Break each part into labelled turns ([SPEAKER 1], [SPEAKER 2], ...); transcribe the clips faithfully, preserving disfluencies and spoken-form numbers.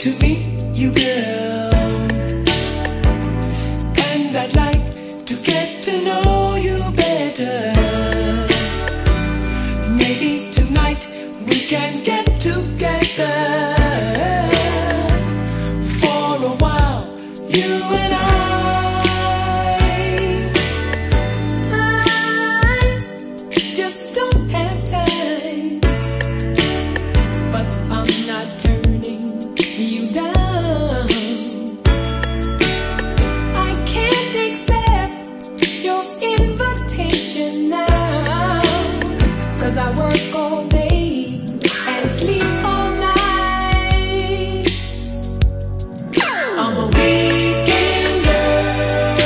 [SPEAKER 1] to meet you, girl, and I'd like to get to know you better. Maybe tonight we can get together for a while, you and I. I work all day and sleep all night. I'm a weekend girl,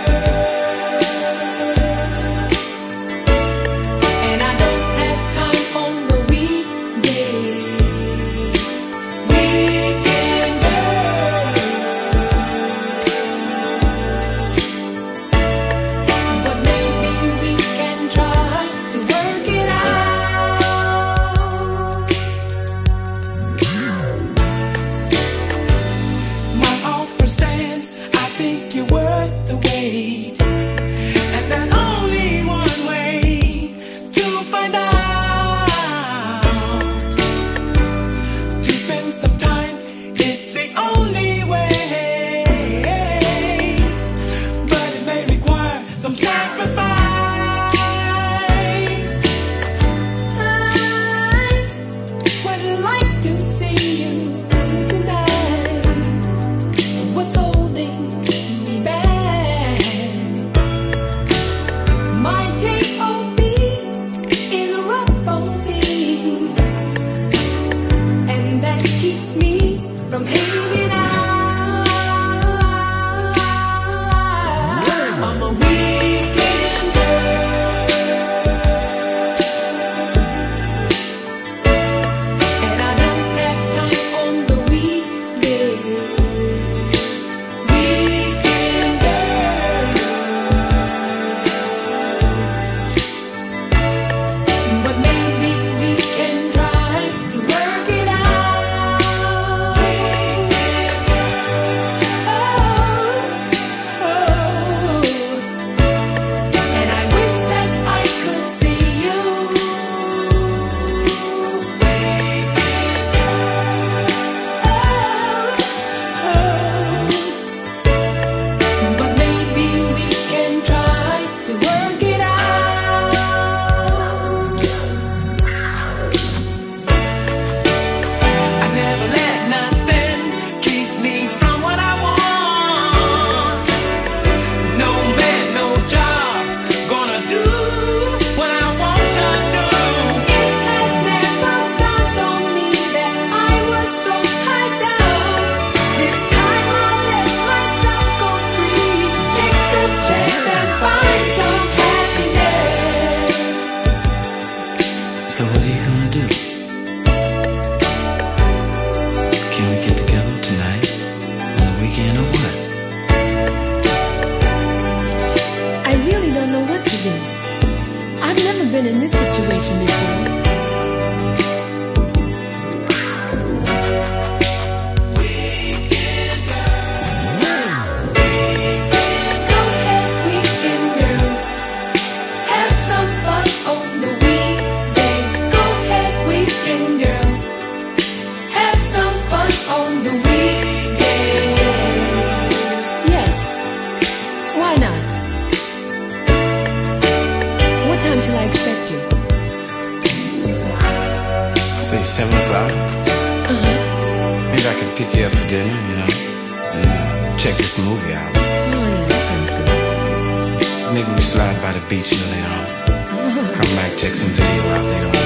[SPEAKER 1] and I don't have time on the weekday. Weekend girl, but maybe we can try to work it out. I think you're worth the wait, and there's only one way to find out. To spend some time is the only way, but it may require some sacrifice. I would like to see you tonight. What's holding me back? My J O B is rough on me, and that keeps me from hanging out. I'm a weekend girl, and I don't have time on the weekdays. But maybe we can try to work it out. Oh, oh. And I wish that I could see you. Oh, oh. But maybe we can try to work it out. I never let nothing keep me from what I want. No man, no job, gonna do what I want to do. It has never dawned on me that I was so tied down. This time I'll let myself go free. Take a chance and find some happiness.
[SPEAKER 2] So what are you gonna do? Can we get together tonight, on the weekend, or what?
[SPEAKER 3] I really don't know what to do. I've never been in this situation before.
[SPEAKER 1] Go ahead, weekend girl, have some fun on the weekday. Go ahead, weekend girl, have some fun on the weekday.
[SPEAKER 3] Yes. Why not? What time shall I expect you?
[SPEAKER 2] Say seven o'clock.
[SPEAKER 3] Uh-huh.
[SPEAKER 2] Maybe I can pick you up for dinner, you know, and uh, check this movie out.
[SPEAKER 3] Oh, yeah, that sounds good.
[SPEAKER 2] Maybe we slide by the beach, you know, later on. Come back, check some video out later on.